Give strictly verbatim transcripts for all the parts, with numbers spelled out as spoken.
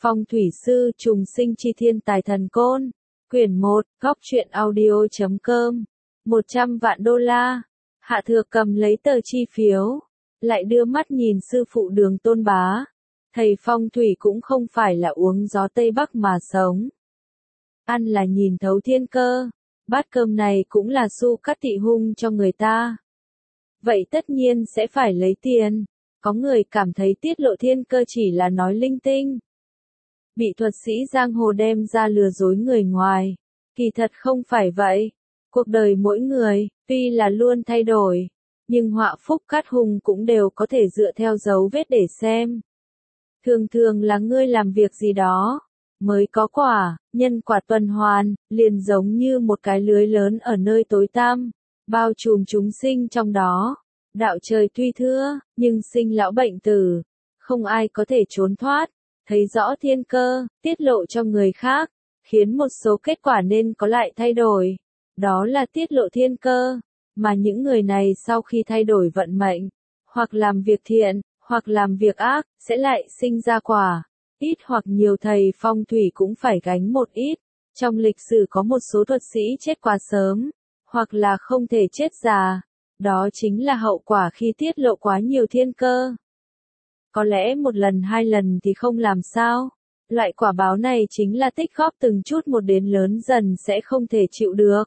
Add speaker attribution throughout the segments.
Speaker 1: Phong thủy sư trùng sinh chi thiên tài thần côn. Quyển một, góc truyện audio chấm com. một trăm vạn đô la. Hạ Thược cầm lấy tờ chi phiếu, lại đưa mắt nhìn sư phụ Đường Tôn Bá. Thầy phong thủy cũng không phải là uống gió Tây Bắc mà sống. Ăn là nhìn thấu thiên cơ. Bát cơm này cũng là xu cắt tị hung cho người ta. Vậy tất nhiên sẽ phải lấy tiền. Có người cảm thấy tiết lộ thiên cơ chỉ là nói linh tinh. Bị thuật sĩ giang hồ đem ra lừa dối người ngoài. Kỳ thật không phải vậy. Cuộc đời mỗi người, tuy là luôn thay đổi, nhưng họa phúc cát hung cũng đều có thể dựa theo dấu vết để xem. Thường thường là ngươi làm việc gì đó, mới có quả, nhân quả tuần hoàn, liền giống như một cái lưới lớn ở nơi tối tăm, bao trùm chúng sinh trong đó. Đạo trời tuy thưa, nhưng sinh lão bệnh tử, không ai có thể trốn thoát. Thấy rõ thiên cơ, tiết lộ cho người khác, khiến một số kết quả nên có lại thay đổi. Đó là tiết lộ thiên cơ, mà những người này sau khi thay đổi vận mệnh, hoặc làm việc thiện, hoặc làm việc ác, sẽ lại sinh ra quả. Ít hoặc nhiều thầy phong thủy cũng phải gánh một ít. Trong lịch sử có một số thuật sĩ chết quá sớm, hoặc là không thể chết già. Đó chính là hậu quả khi tiết lộ quá nhiều thiên cơ. Có lẽ một lần hai lần thì không làm sao. Loại quả báo này chính là tích góp từng chút một đến lớn dần sẽ không thể chịu được.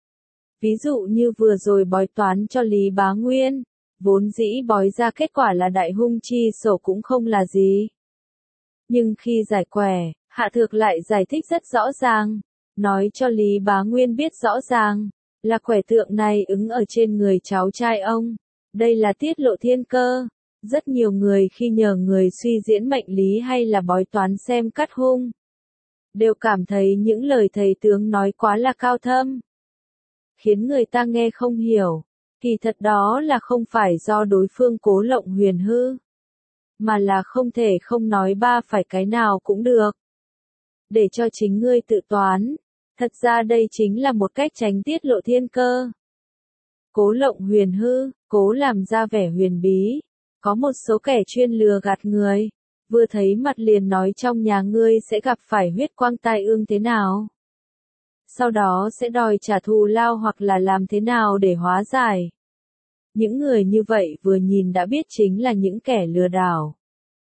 Speaker 1: Ví dụ như vừa rồi bói toán cho Lý Bá Nguyên, vốn dĩ bói ra kết quả là đại hung chi sổ cũng không là gì. Nhưng khi giải quẻ, Hạ Thược lại giải thích rất rõ ràng, nói cho Lý Bá Nguyên biết rõ ràng, là quẻ tượng này ứng ở trên người cháu trai ông. Đây là tiết lộ thiên cơ. Rất nhiều người khi nhờ người suy diễn mệnh lý hay là bói toán xem cát hung, đều cảm thấy những lời thầy tướng nói quá là cao thâm, khiến người ta nghe không hiểu. Kỳ thật đó là không phải do đối phương cố lộng huyền hư, mà là không thể không nói ba phải cái nào cũng được. Để cho chính ngươi tự toán. Thật ra đây chính là một cách tránh tiết lộ thiên cơ. Cố lộng huyền hư, cố làm ra vẻ huyền bí. Có một số kẻ chuyên lừa gạt người, vừa thấy mặt liền nói trong nhà ngươi sẽ gặp phải huyết quang tai ương thế nào. Sau đó sẽ đòi trả thù lao hoặc là làm thế nào để hóa giải. Những người như vậy vừa nhìn đã biết chính là những kẻ lừa đảo.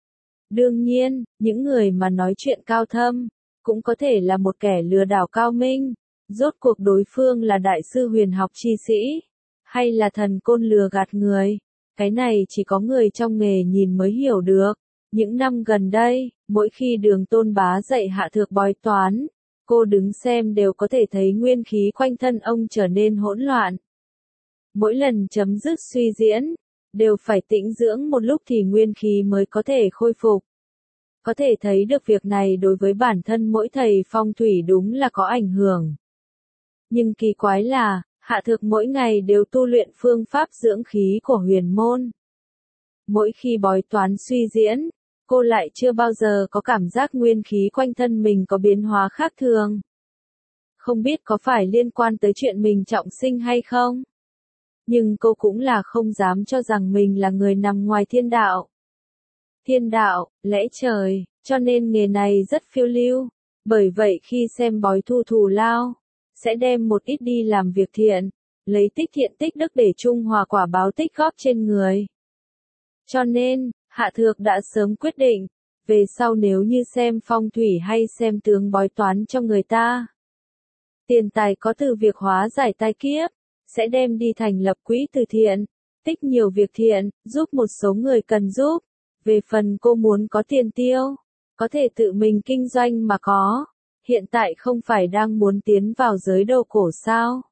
Speaker 1: Đương nhiên, những người mà nói chuyện cao thâm, cũng có thể là một kẻ lừa đảo cao minh. Rốt cuộc đối phương là đại sư huyền học chi sĩ, hay là thần côn lừa gạt người. Cái này chỉ có người trong nghề nhìn mới hiểu được. Những năm gần đây, mỗi khi Đường Tôn Bá dạy Hạ Thược bói toán, cô đứng xem đều có thể thấy nguyên khí quanh thân ông trở nên hỗn loạn. Mỗi lần chấm dứt suy diễn, đều phải tĩnh dưỡng một lúc thì nguyên khí mới có thể khôi phục. Có thể thấy được việc này đối với bản thân mỗi thầy phong thủy đúng là có ảnh hưởng. Nhưng kỳ quái là, Hạ Thược mỗi ngày đều tu luyện phương pháp dưỡng khí của huyền môn. Mỗi khi bói toán suy diễn, cô lại chưa bao giờ có cảm giác nguyên khí quanh thân mình có biến hóa khác thường. Không biết có phải liên quan tới chuyện mình trọng sinh hay không? Nhưng cô cũng là không dám cho rằng mình là người nằm ngoài thiên đạo. Thiên đạo, lẽ trời, cho nên nghề này rất phiêu lưu. Bởi vậy khi xem bói thu thù lao, sẽ đem một ít đi làm việc thiện, lấy tích thiện tích đức để trung hòa quả báo tích góp trên người. Cho nên, Hạ Thược đã sớm quyết định, về sau nếu như xem phong thủy hay xem tướng bói toán cho người ta, tiền tài có từ việc hóa giải tai kiếp, sẽ đem đi thành lập quỹ từ thiện, tích nhiều việc thiện, giúp một số người cần giúp. Về phần cô muốn có tiền tiêu, có thể tự mình kinh doanh mà có. Hiện tại không phải đang muốn tiến vào giới đồ cổ sao?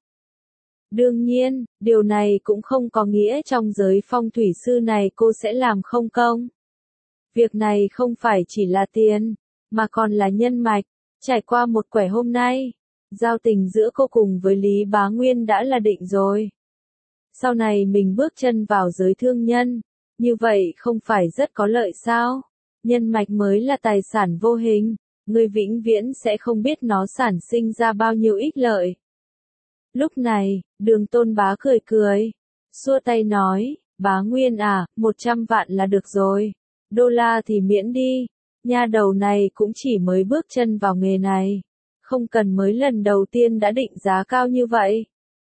Speaker 1: Đương nhiên, điều này cũng không có nghĩa trong giới phong thủy sư này cô sẽ làm không công. Việc này không phải chỉ là tiền, mà còn là nhân mạch. Trải qua một quẻ hôm nay, giao tình giữa cô cùng với Lý Bá Nguyên đã là định rồi. Sau này mình bước chân vào giới thương nhân, như vậy không phải rất có lợi sao? Nhân mạch mới là tài sản vô hình. Người vĩnh viễn sẽ không biết nó sản sinh ra bao nhiêu ích lợi. Lúc này, Đường Tôn Bá cười cười, xua tay nói, Bá Nguyên à, một trăm vạn là được rồi, đô la thì miễn đi, nha đầu này cũng chỉ mới bước chân vào nghề này, không cần mới lần đầu tiên đã định giá cao như vậy.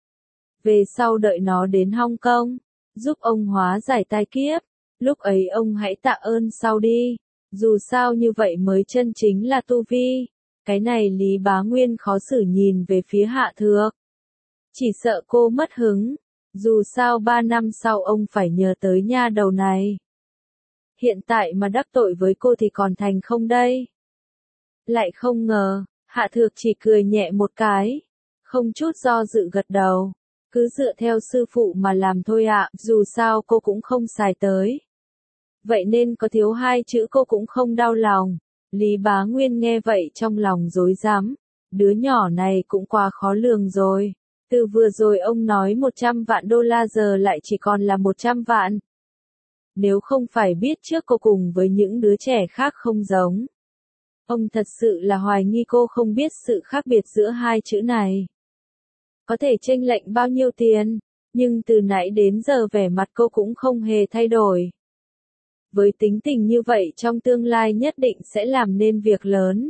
Speaker 1: Về sau đợi nó đến Hong Kong, giúp ông hóa giải tai kiếp, lúc ấy ông hãy tạ ơn sau đi, dù sao như vậy mới chân chính là tu vi. Cái này Lý Bá Nguyên khó xử nhìn về phía Hạ Thược. Chỉ sợ cô mất hứng, dù sao ba năm sau ông phải nhờ tới nha đầu này. Hiện tại mà đắc tội với cô thì còn thành không đây? Lại không ngờ, Hạ Thược chỉ cười nhẹ một cái, không chút do dự gật đầu. Cứ dựa theo sư phụ mà làm thôi ạ, dù sao cô cũng không xài tới. Vậy nên có thiếu hai chữ cô cũng không đau lòng. Lý Bá Nguyên nghe vậy trong lòng rối rắm, đứa nhỏ này cũng quá khó lường rồi. Từ vừa rồi ông nói một trăm vạn đô la giờ lại chỉ còn là một trăm vạn. Nếu không phải biết trước cô cùng với những đứa trẻ khác không giống. Ông thật sự là hoài nghi cô không biết sự khác biệt giữa hai chữ này. Có thể chênh lệch bao nhiêu tiền, nhưng từ nãy đến giờ vẻ mặt cô cũng không hề thay đổi. Với tính tình như vậy trong tương lai nhất định sẽ làm nên việc lớn.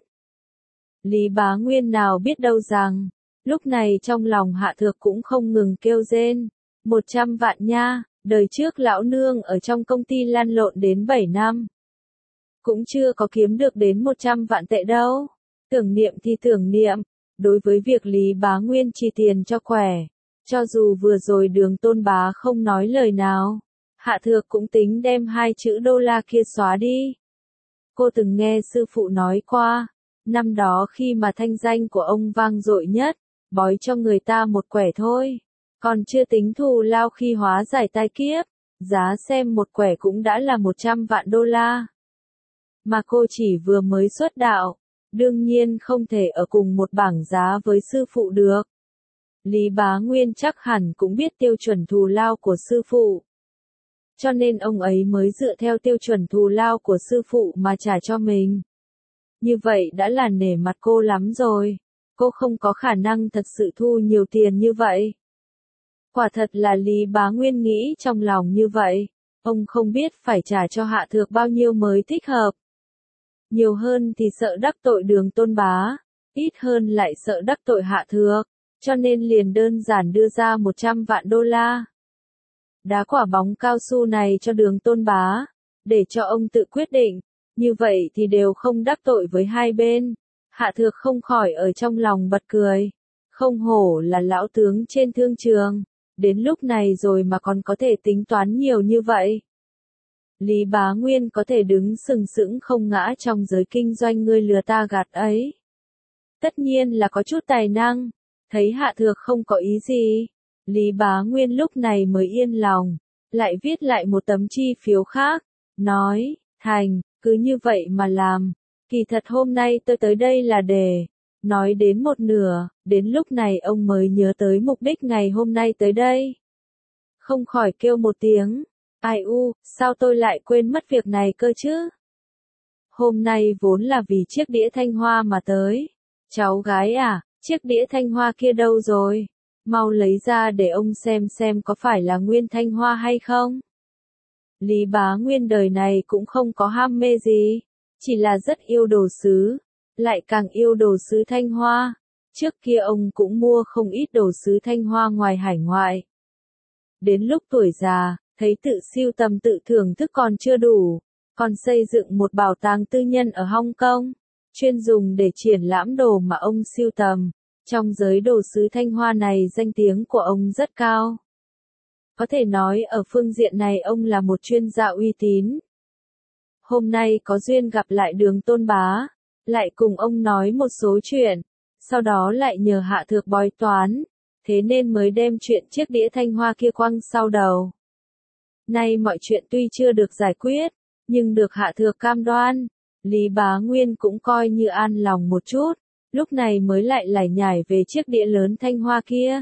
Speaker 1: Lý Bá Nguyên nào biết đâu rằng, lúc này trong lòng Hạ Thược cũng không ngừng kêu rên. Một trăm vạn nha, đời trước lão nương ở trong công ty lăn lộn đến bảy năm. Cũng chưa có kiếm được đến một trăm vạn tệ đâu. Tưởng niệm thì tưởng niệm, đối với việc Lý Bá Nguyên chi tiền cho khỏe, cho dù vừa rồi Đường Tôn Bá không nói lời nào. Hạ Thược cũng tính đem hai chữ đô la kia xóa đi. Cô từng nghe sư phụ nói qua, năm đó khi mà thanh danh của ông vang dội nhất, bói cho người ta một quẻ thôi, còn chưa tính thù lao khi hóa giải tai kiếp, giá xem một quẻ cũng đã là một trăm vạn đô la. Mà cô chỉ vừa mới xuất đạo, đương nhiên không thể ở cùng một bảng giá với sư phụ được. Lý Bá Nguyên chắc hẳn cũng biết tiêu chuẩn thù lao của sư phụ. Cho nên ông ấy mới dựa theo tiêu chuẩn thù lao của sư phụ mà trả cho mình. Như vậy đã là nể mặt cô lắm rồi. Cô không có khả năng thật sự thu nhiều tiền như vậy. Quả thật là Lý Bá Nguyên nghĩ trong lòng như vậy. Ông không biết phải trả cho Hạ Thược bao nhiêu mới thích hợp. Nhiều hơn thì sợ đắc tội Đường Tôn Bá, ít hơn lại sợ đắc tội Hạ Thược, cho nên liền đơn giản đưa ra một trăm vạn đô la. Đá quả bóng cao su này cho Đường Tôn Bá, để cho ông tự quyết định, như vậy thì đều không đắc tội với hai bên. Hạ Thược không khỏi ở trong lòng bật cười, không hổ là lão tướng trên thương trường, đến lúc này rồi mà còn có thể tính toán nhiều như vậy. Lý Bá Nguyên có thể đứng sừng sững không ngã trong giới kinh doanh ngươi lừa ta gạt ấy. Tất nhiên là có chút tài năng, thấy Hạ Thược không có ý gì. Lý Bá Nguyên lúc này mới yên lòng, lại viết lại một tấm chi phiếu khác, nói, thành, cứ như vậy mà làm. Kỳ thật hôm nay tôi tới đây là để, nói đến một nửa, đến lúc này ông mới nhớ tới mục đích ngày hôm nay tới đây. Không khỏi kêu một tiếng, ai u, sao tôi lại quên mất việc này cơ chứ? Hôm nay vốn là vì chiếc đĩa thanh hoa mà tới. Cháu gái à, chiếc đĩa thanh hoa kia đâu rồi? Mau lấy ra để ông xem xem có phải là nguyên thanh hoa hay không. Lý Bá Nguyên đời này cũng không có ham mê gì, chỉ là rất yêu đồ sứ, lại càng yêu đồ sứ thanh hoa. Trước kia ông cũng mua không ít đồ sứ thanh hoa ngoài hải ngoại. Đến lúc tuổi già, thấy tự sưu tầm tự thưởng thức còn chưa đủ, còn xây dựng một bảo tàng tư nhân ở Hong Kong, chuyên dùng để triển lãm đồ mà ông sưu tầm. Trong giới đồ sứ thanh hoa này danh tiếng của ông rất cao. Có thể nói ở phương diện này ông là một chuyên gia uy tín. Hôm nay có duyên gặp lại Đường Tôn Bá, lại cùng ông nói một số chuyện, sau đó lại nhờ Hạ Thược bói toán, thế nên mới đem chuyện chiếc đĩa thanh hoa kia quăng sau đầu. Nay mọi chuyện tuy chưa được giải quyết, nhưng được Hạ Thược cam đoan, Lý Bá Nguyên cũng coi như an lòng một chút. Lúc này mới lại lải nhải về chiếc đĩa lớn thanh hoa kia.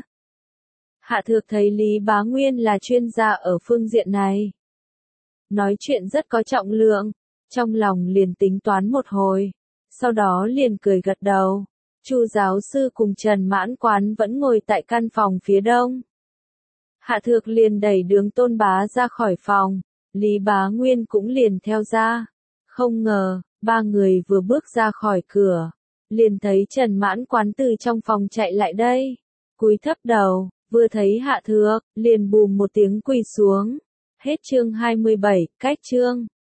Speaker 1: Hạ Thược thấy Lý Bá Nguyên là chuyên gia ở phương diện này. Nói chuyện rất có trọng lượng, trong lòng liền tính toán một hồi, sau đó liền cười gật đầu. Chu giáo sư cùng Trần Mãn Quán vẫn ngồi tại căn phòng phía đông. Hạ Thược liền đẩy Đường Tôn Bá ra khỏi phòng, Lý Bá Nguyên cũng liền theo ra. Không ngờ, Ba người vừa bước ra khỏi cửa, liền thấy Trần Mãn Quán từ trong phòng chạy lại đây. Cúi thấp đầu, vừa thấy Hạ Thược, liền bùm một tiếng quỳ xuống. Hết chương hai mươi bảy, cách chương.